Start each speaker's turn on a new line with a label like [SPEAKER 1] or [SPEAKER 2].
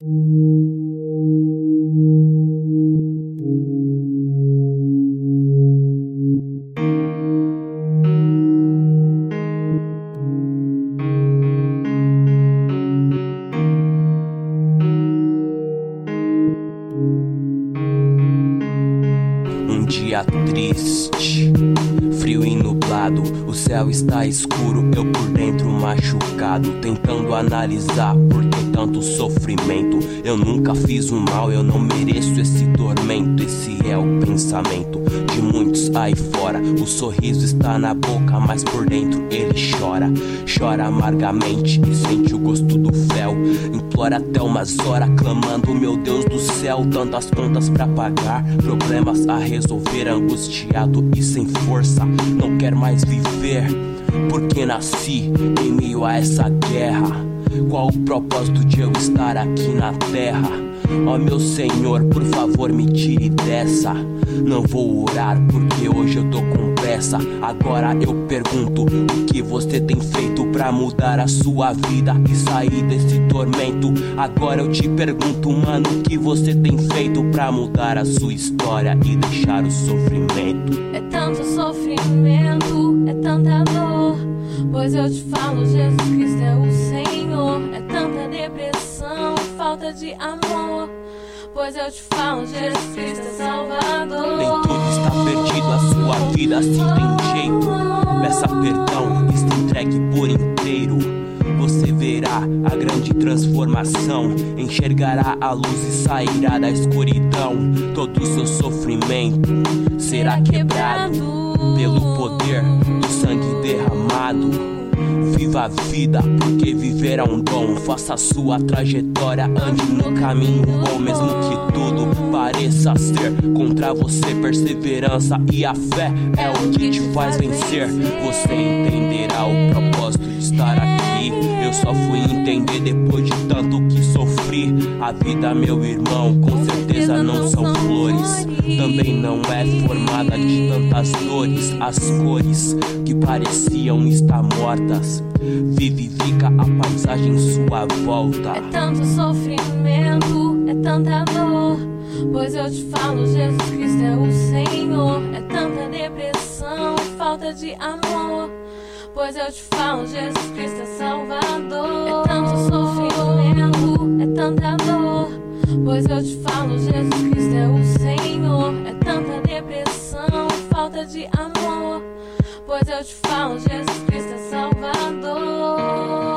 [SPEAKER 1] Um dia triste, frio e nublado, o céu está escuro, eu por dentro machucado, tentando analisar por que tanto sofrimento. Eu nunca fiz um mal, eu não mereço esse tormento. Esse é o pensamento de muitos aí fora. O sorriso está na boca, mas por dentro ele chora. Chora amargamente e sente o gosto do fel. Implora até umas horas, clamando, meu Deus do céu. Tantas contas pra pagar, problemas a resolver, angustiado e sem força. Não quero mais viver, porque nasci em meio a essa guerra. Qual o propósito de eu estar aqui na terra? Ó meu Senhor, por favor me tire dessa. Não vou orar porque hoje eu tô com pressa. Agora eu pergunto, o que você tem feito pra mudar a sua vida e sair desse tormento? Agora eu te pergunto, mano, o que você tem feito pra mudar a sua história e deixar o sofrimento?
[SPEAKER 2] É tanto sofrimento, é tanta dor, pois eu te falo, Jesus Cristo é o Senhor. É tanta depressão, falta de amor, pois eu te falo, Jesus Cristo é Salvador.
[SPEAKER 1] Nem tudo está perdido, a sua vida assim tem jeito. Peça perdão, está entregue por inteiro. Você verá a grande transformação, enxergará a luz e sairá da escuridão. Todo o seu sofrimento será quebrado pelo poder do sangue derramado. Viva a vida, porque viver é um dom. Faça a sua trajetória, ande no caminho bom. Mesmo que tudo pareça ser contra você, perseverança e a fé é o que te faz vencer. Você entenderá o propósito de estar aqui. Eu só fui entender depois de tanto que sofri. A vida, meu irmão, com certeza não são flores. Também não é formada de tantas dores. As cores que pareciam estar mortas, vivifica a paisagem em sua volta.
[SPEAKER 2] É tanto sofrimento, é tanta dor, pois eu te falo, Jesus Cristo é o Senhor. É tanta depressão, falta de amor, pois eu te falo, Jesus Cristo é Salvador. É tanto sofrimento, é tanta dor, pois eu te falo, Jesus Cristo é o Senhor. É tanta depressão, falta de amor, pois eu te falo, Jesus Cristo é Salvador.